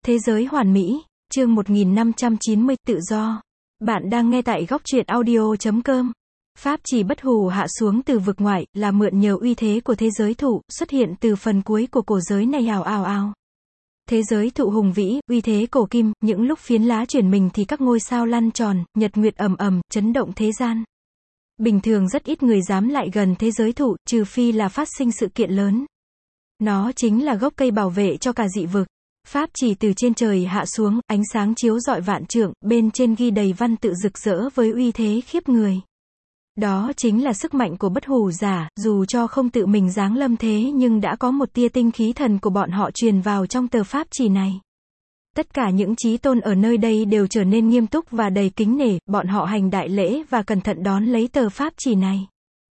Thế giới hoàn mỹ, chương 1590, tự do. Bạn đang nghe tại góc truyện audio.com. Pháp chỉ bất hủ hạ xuống từ vực ngoại, là mượn nhờ uy thế của thế giới thụ, xuất hiện từ phần cuối của cổ giới này ào ào ào. Thế giới thụ hùng vĩ, uy thế cổ kim, những lúc phiến lá chuyển mình thì các ngôi sao lăn tròn, nhật nguyệt ầm ầm, chấn động thế gian. Bình thường rất ít người dám lại gần thế giới thụ, trừ phi là phát sinh sự kiện lớn. Nó chính là gốc cây bảo vệ cho cả dị vực. Pháp chỉ từ trên trời hạ xuống, ánh sáng chiếu rọi vạn trượng, bên trên ghi đầy văn tự rực rỡ với uy thế khiếp người. Đó chính là sức mạnh của bất hủ giả, dù cho không tự mình giáng lâm thế nhưng đã có một tia tinh khí thần của bọn họ truyền vào trong tờ pháp chỉ này. Tất cả những chí tôn ở nơi đây đều trở nên nghiêm túc và đầy kính nể, bọn họ hành đại lễ và cẩn thận đón lấy tờ pháp chỉ này.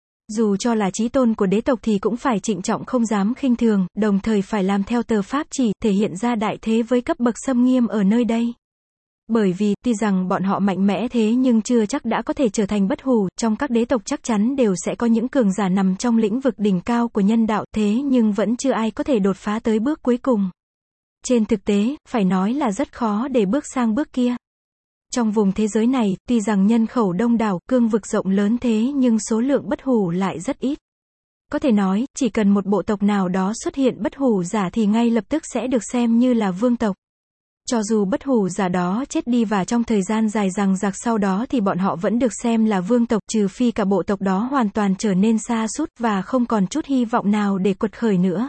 Dù cho là chí tôn của đế tộc thì cũng phải trịnh trọng không dám khinh thường, đồng thời phải làm theo tờ pháp chỉ, thể hiện ra đại thế với cấp bậc xâm nghiêm ở nơi đây. Bởi vì, tuy rằng bọn họ mạnh mẽ thế nhưng chưa chắc đã có thể trở thành bất hủ, trong các đế tộc chắc chắn đều sẽ có những cường giả nằm trong lĩnh vực đỉnh cao của nhân đạo, thế nhưng vẫn chưa ai có thể đột phá tới bước cuối cùng. Trên thực tế, phải nói là rất khó để bước sang bước kia. Trong vùng thế giới này, tuy rằng nhân khẩu đông đảo, cương vực rộng lớn thế nhưng số lượng bất hủ lại rất ít. Có thể nói, chỉ cần một bộ tộc nào đó xuất hiện bất hủ giả thì ngay lập tức sẽ được xem như là vương tộc. Cho dù bất hủ giả đó chết đi và trong thời gian dài dằng dặc sau đó thì bọn họ vẫn được xem là vương tộc, trừ phi cả bộ tộc đó hoàn toàn trở nên sa sút và không còn chút hy vọng nào để quật khởi nữa.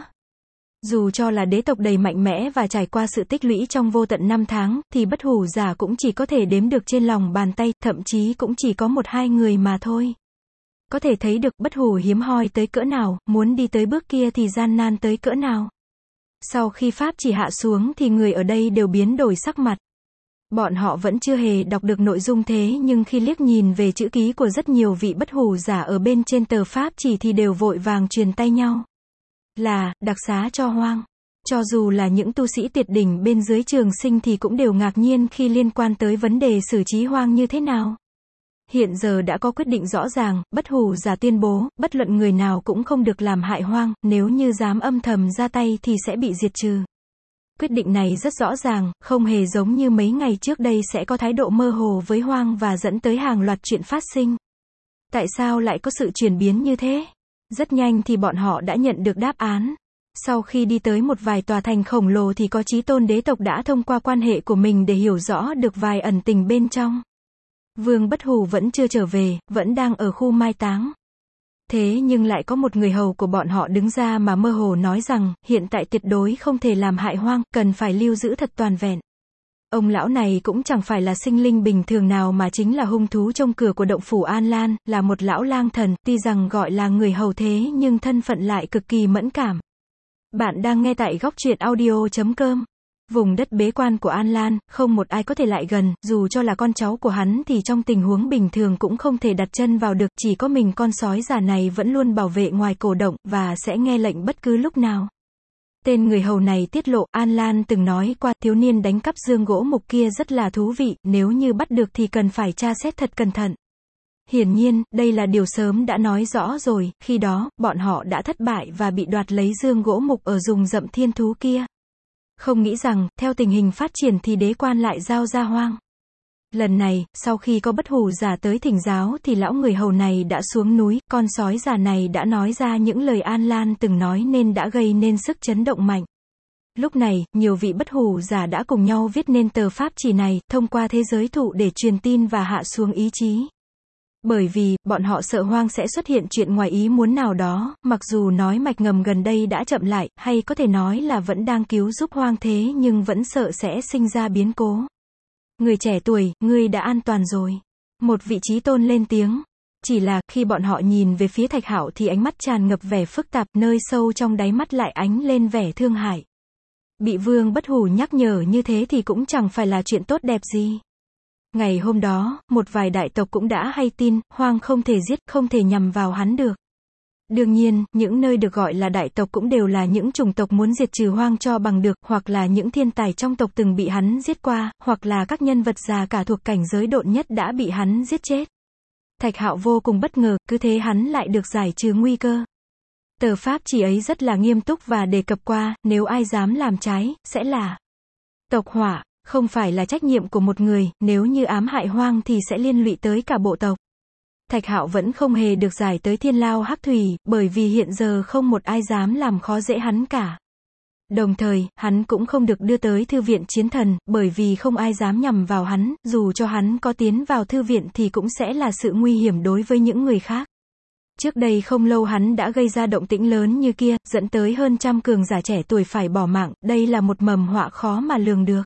Dù cho là đế tộc đầy mạnh mẽ và trải qua sự tích lũy trong vô tận năm tháng, thì bất hủ giả cũng chỉ có thể đếm được trên lòng bàn tay, thậm chí cũng chỉ có 1-2 người mà thôi. Có thể thấy được bất hủ hiếm hoi tới cỡ nào, muốn đi tới bước kia thì gian nan tới cỡ nào. Sau khi pháp chỉ hạ xuống thì người ở đây đều biến đổi sắc mặt. Bọn họ vẫn chưa hề đọc được nội dung thế nhưng khi liếc nhìn về chữ ký của rất nhiều vị bất hủ giả ở bên trên tờ pháp chỉ thì đều vội vàng truyền tay nhau. Là, đặc xá cho Hoang. Cho dù là những tu sĩ tuyệt đỉnh bên dưới trường sinh thì cũng đều ngạc nhiên khi liên quan tới vấn đề xử trí Hoang như thế nào. Hiện giờ đã có quyết định rõ ràng, bất hủ giả tuyên bố, bất luận người nào cũng không được làm hại Hoang, nếu như dám âm thầm ra tay thì sẽ bị diệt trừ. Quyết định này rất rõ ràng, không hề giống như mấy ngày trước đây sẽ có thái độ mơ hồ với Hoang và dẫn tới hàng loạt chuyện phát sinh. Tại sao lại có sự chuyển biến như thế? Rất nhanh thì bọn họ đã nhận được đáp án. Sau khi đi tới một vài tòa thành khổng lồ thì có chí tôn đế tộc đã thông qua quan hệ của mình để hiểu rõ được vài ẩn tình bên trong. Vương bất hủ vẫn chưa trở về, vẫn đang ở khu mai táng. Thế nhưng lại có một người hầu của bọn họ đứng ra mà mơ hồ nói rằng, hiện tại tuyệt đối không thể làm hại Hoang, cần phải lưu giữ thật toàn vẹn. Ông lão này cũng chẳng phải là sinh linh bình thường nào mà chính là hung thú trong cửa của động phủ An Lan, là một lão lang thần, tuy rằng gọi là người hầu thế nhưng thân phận lại cực kỳ mẫn cảm. Bạn đang nghe tại góc truyện audio.com. Vùng đất bế quan của An Lan, không một ai có thể lại gần, dù cho là con cháu của hắn thì trong tình huống bình thường cũng không thể đặt chân vào được, chỉ có mình con sói già này vẫn luôn bảo vệ ngoài cổ động, và sẽ nghe lệnh bất cứ lúc nào. Tên người hầu này tiết lộ, An Lan từng nói qua, thiếu niên đánh cắp dương gỗ mục kia rất là thú vị, nếu như bắt được thì cần phải tra xét thật cẩn thận. Hiển nhiên, đây là điều sớm đã nói rõ rồi, khi đó, bọn họ đã thất bại và bị đoạt lấy dương gỗ mục ở rừng rậm thiên thú kia. Không nghĩ rằng, theo tình hình phát triển thì đế quan lại giao ra Hoang. Lần này, sau khi có bất hủ giả tới thỉnh giáo thì lão người hầu này đã xuống núi, con sói già này đã nói ra những lời An Lan từng nói nên đã gây nên sức chấn động mạnh. Lúc này, nhiều vị bất hủ giả đã cùng nhau viết nên tờ pháp chỉ này, thông qua thế giới thụ để truyền tin và hạ xuống ý chí. Bởi vì, bọn họ sợ Hoang sẽ xuất hiện chuyện ngoài ý muốn nào đó, mặc dù nói mạch ngầm gần đây đã chậm lại, hay có thể nói là vẫn đang cứu giúp Hoang thế nhưng vẫn sợ sẽ sinh ra biến cố. Người trẻ tuổi, ngươi đã an toàn rồi. Một vị chí tôn lên tiếng. Chỉ là, khi bọn họ nhìn về phía Thạch Hạo thì ánh mắt tràn ngập vẻ phức tạp, nơi sâu trong đáy mắt lại ánh lên vẻ thương hại. Bị vương bất hủ nhắc nhở như thế thì cũng chẳng phải là chuyện tốt đẹp gì. Ngày hôm đó, một vài đại tộc cũng đã hay tin, Hoang không thể giết, không thể nhằm vào hắn được. Đương nhiên, những nơi được gọi là đại tộc cũng đều là những chủng tộc muốn diệt trừ Hoang cho bằng được, hoặc là những thiên tài trong tộc từng bị hắn giết qua, hoặc là các nhân vật già cả thuộc cảnh giới độn nhất đã bị hắn giết chết. Thạch Hạo vô cùng bất ngờ, cứ thế hắn lại được giải trừ nguy cơ. Tờ pháp chỉ ấy rất là nghiêm túc và đề cập qua, nếu ai dám làm trái, sẽ là Tộc hỏa, không phải là trách nhiệm của một người, nếu như ám hại Hoang thì sẽ liên lụy tới cả bộ tộc. Thạch Hạo vẫn không hề được giải tới Thiên Lao Hắc Thủy, bởi vì hiện giờ không một ai dám làm khó dễ hắn cả. Đồng thời, hắn cũng không được đưa tới Thư viện Chiến Thần, bởi vì không ai dám nhằm vào hắn, dù cho hắn có tiến vào thư viện thì cũng sẽ là sự nguy hiểm đối với những người khác. Trước đây không lâu hắn đã gây ra động tĩnh lớn như kia, dẫn tới hơn trăm cường giả trẻ tuổi phải bỏ mạng, đây là một mầm họa khó mà lường được.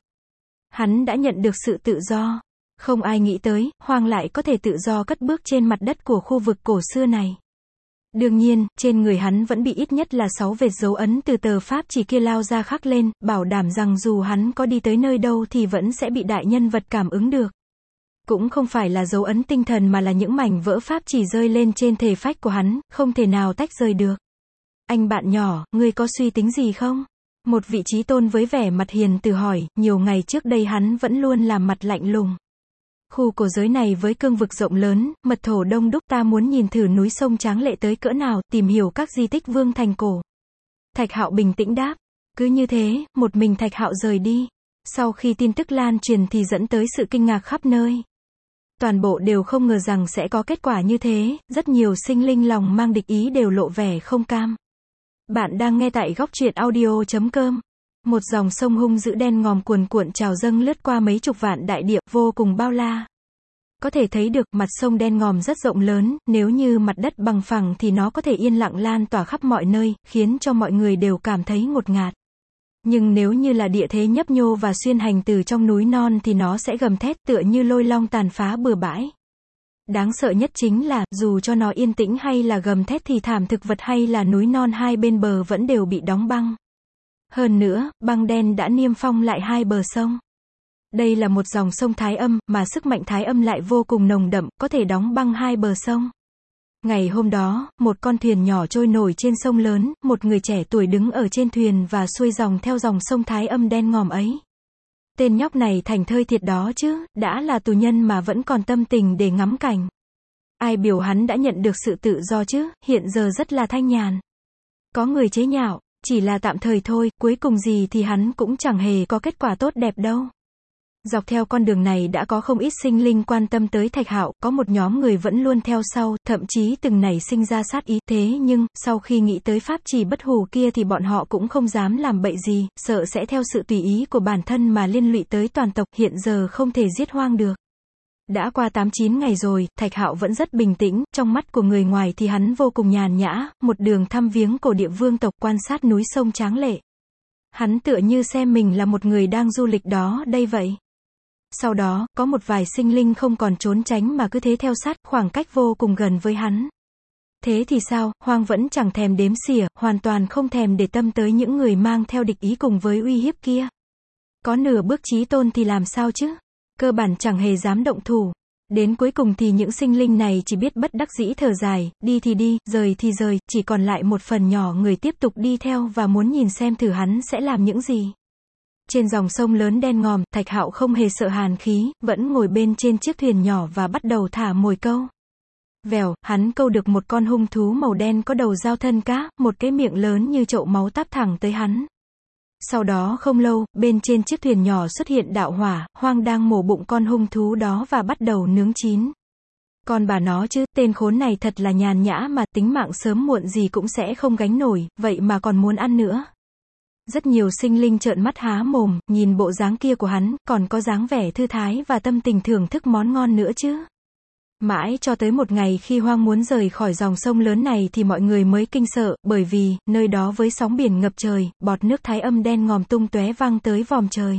Hắn đã nhận được sự tự do. Không ai nghĩ tới, Hoang lại có thể tự do cất bước trên mặt đất của khu vực cổ xưa này. Đương nhiên, trên người hắn vẫn bị ít nhất là 6 vệt dấu ấn từ tờ pháp chỉ kia lao ra khắc lên, bảo đảm rằng dù hắn có đi tới nơi đâu thì vẫn sẽ bị đại nhân vật cảm ứng được. Cũng không phải là dấu ấn tinh thần mà là những mảnh vỡ pháp chỉ rơi lên trên thể phách của hắn, không thể nào tách rời được. Anh bạn nhỏ, ngươi có suy tính gì không? Một vị trí tôn với vẻ mặt hiền từ hỏi, nhiều ngày trước đây hắn vẫn luôn làm mặt lạnh lùng. Khu cổ giới này với cương vực rộng lớn, mật thổ đông đúc, ta muốn nhìn thử núi sông tráng lệ tới cỡ nào, tìm hiểu các di tích vương thành cổ. Thạch Hạo bình tĩnh đáp. Cứ như thế, một mình Thạch Hạo rời đi. Sau khi tin tức lan truyền thì dẫn tới sự kinh ngạc khắp nơi. Toàn bộ đều không ngờ rằng sẽ có kết quả như thế, rất nhiều sinh linh lòng mang địch ý đều lộ vẻ không cam. Bạn đang nghe tại góc truyện audio.com. Một dòng sông hung dữ đen ngòm cuồn cuộn trào dâng lướt qua mấy chục vạn đại địa, vô cùng bao la. Có thể thấy được, mặt sông đen ngòm rất rộng lớn, nếu như mặt đất bằng phẳng thì nó có thể yên lặng lan tỏa khắp mọi nơi, khiến cho mọi người đều cảm thấy ngột ngạt. Nhưng nếu như là địa thế nhấp nhô và xuyên hành từ trong núi non thì nó sẽ gầm thét tựa như lôi long tàn phá bừa bãi. Đáng sợ nhất chính là, dù cho nó yên tĩnh hay là gầm thét thì thảm thực vật hay là núi non hai bên bờ vẫn đều bị đóng băng. Hơn nữa, băng đen đã niêm phong lại hai bờ sông. Đây là một dòng sông thái âm, mà sức mạnh thái âm lại vô cùng nồng đậm, có thể đóng băng hai bờ sông. Ngày hôm đó, một con thuyền nhỏ trôi nổi trên sông lớn, một người trẻ tuổi đứng ở trên thuyền và xuôi dòng theo dòng sông thái âm đen ngòm ấy. Tên nhóc này thành thơi thiệt đó chứ, đã là tù nhân mà vẫn còn tâm tình để ngắm cảnh. Ai biểu hắn đã nhận được sự tự do chứ, hiện giờ rất là thanh nhàn. Có người chế nhạo, chỉ là tạm thời thôi, cuối cùng gì thì hắn cũng chẳng hề có kết quả tốt đẹp đâu. Dọc theo con đường này đã có không ít sinh linh quan tâm tới Thạch Hạo, có một nhóm người vẫn luôn theo sau, thậm chí từng nảy sinh ra sát ý, thế nhưng, sau khi nghĩ tới pháp chỉ bất hủ kia thì bọn họ cũng không dám làm bậy gì, sợ sẽ theo sự tùy ý của bản thân mà liên lụy tới toàn tộc, hiện giờ không thể giết Hoang được. Đã qua 8-9 ngày rồi, Thạch Hạo vẫn rất bình tĩnh, trong mắt của người ngoài thì hắn vô cùng nhàn nhã, một đường thăm viếng cổ địa vương tộc, quan sát núi sông tráng lệ. Hắn tựa như xem mình là một người đang du lịch đó đây vậy. Sau đó, có một vài sinh linh không còn trốn tránh mà cứ thế theo sát, khoảng cách vô cùng gần với hắn. Thế thì sao, Hoang vẫn chẳng thèm đếm xỉa, hoàn toàn không thèm để tâm tới những người mang theo địch ý cùng với uy hiếp kia. Có nửa bước chí tôn thì làm sao chứ? Cơ bản chẳng hề dám động thủ. Đến cuối cùng thì những sinh linh này chỉ biết bất đắc dĩ thở dài, đi thì đi, rời thì rời, chỉ còn lại một phần nhỏ người tiếp tục đi theo và muốn nhìn xem thử hắn sẽ làm những gì. Trên dòng sông lớn đen ngòm, Thạch Hạo không hề sợ hàn khí, vẫn ngồi bên trên chiếc thuyền nhỏ và bắt đầu thả mồi câu. Vèo, hắn câu được một con hung thú màu đen có đầu dao thân cá, một cái miệng lớn như chậu máu táp thẳng tới hắn. Sau đó không lâu, bên trên chiếc thuyền nhỏ xuất hiện đạo hỏa, Hoang đang mổ bụng con hung thú đó và bắt đầu nướng chín. Còn bà nó chứ, tên khốn này thật là nhàn nhã mà, tính mạng sớm muộn gì cũng sẽ không gánh nổi, vậy mà còn muốn ăn nữa. Rất nhiều sinh linh trợn mắt há mồm, nhìn bộ dáng kia của hắn, còn có dáng vẻ thư thái và tâm tình thưởng thức món ngon nữa chứ. Mãi cho tới một ngày khi Hoang muốn rời khỏi dòng sông lớn này thì mọi người mới kinh sợ, bởi vì, nơi đó với sóng biển ngập trời, bọt nước thái âm đen ngòm tung tóe văng tới vòm trời.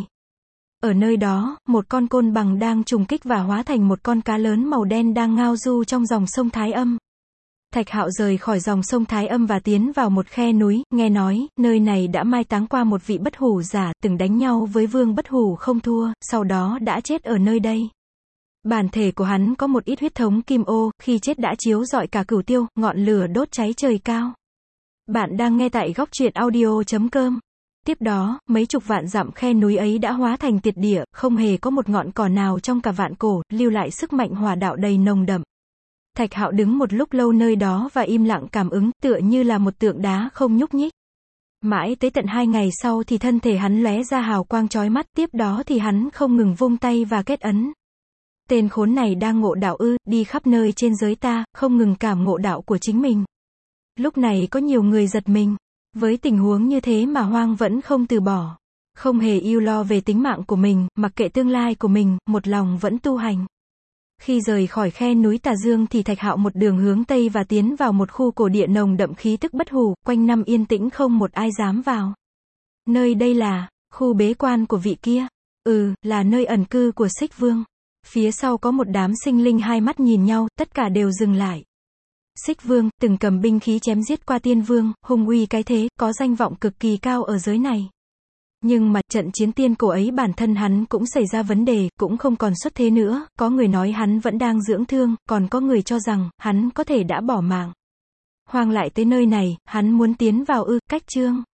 Ở nơi đó, một con côn bằng đang trùng kích và hóa thành một con cá lớn màu đen đang ngao du trong dòng sông thái âm. Thạch Hạo rời khỏi dòng sông thái âm và tiến vào một khe núi, nghe nói, nơi này đã mai táng qua một vị bất hủ giả, từng đánh nhau với vương bất hủ không thua, sau đó đã chết ở nơi đây. Bản thể của hắn có một ít huyết thống kim ô, khi chết đã chiếu rọi cả cửu tiêu, ngọn lửa đốt cháy trời cao. Bạn đang nghe tại góc truyện audio.com. Tiếp đó, mấy chục vạn dặm khe núi ấy đã hóa thành tiệt địa, không hề có một ngọn cỏ nào trong cả vạn cổ, lưu lại sức mạnh hỏa đạo đầy nồng đậm. Thạch Hạo đứng một lúc lâu nơi đó và im lặng cảm ứng, tựa như là một tượng đá không nhúc nhích. Mãi tới tận 2 ngày sau thì thân thể hắn lóe ra hào quang chói mắt, tiếp đó thì hắn không ngừng vung tay và kết ấn. Tên khốn này đang ngộ đạo ư, đi khắp nơi trên giới ta, không ngừng cảm ngộ đạo của chính mình. Lúc này có nhiều người giật mình. Với tình huống như thế mà Hoang vẫn không từ bỏ. Không hề ưu lo về tính mạng của mình, mặc kệ tương lai của mình, một lòng vẫn tu hành. Khi rời khỏi khe núi Tà Dương thì Thạch Hạo một đường hướng Tây và tiến vào một khu cổ địa nồng đậm khí tức bất hủ, quanh năm yên tĩnh không một ai dám vào. Nơi đây là khu bế quan của vị kia. Là nơi ẩn cư của Xích Vương. Phía sau có một đám sinh linh hai mắt nhìn nhau, tất cả đều dừng lại. Xích Vương, từng cầm binh khí chém giết qua Tiên Vương, hung uy cái thế, có danh vọng cực kỳ cao ở giới này. Nhưng mà, trận chiến tiên cổ ấy bản thân hắn cũng xảy ra vấn đề, cũng không còn xuất thế nữa, có người nói hắn vẫn đang dưỡng thương, còn có người cho rằng, hắn có thể đã bỏ mạng. Hoang lại tới nơi này, hắn muốn tiến vào cách chương.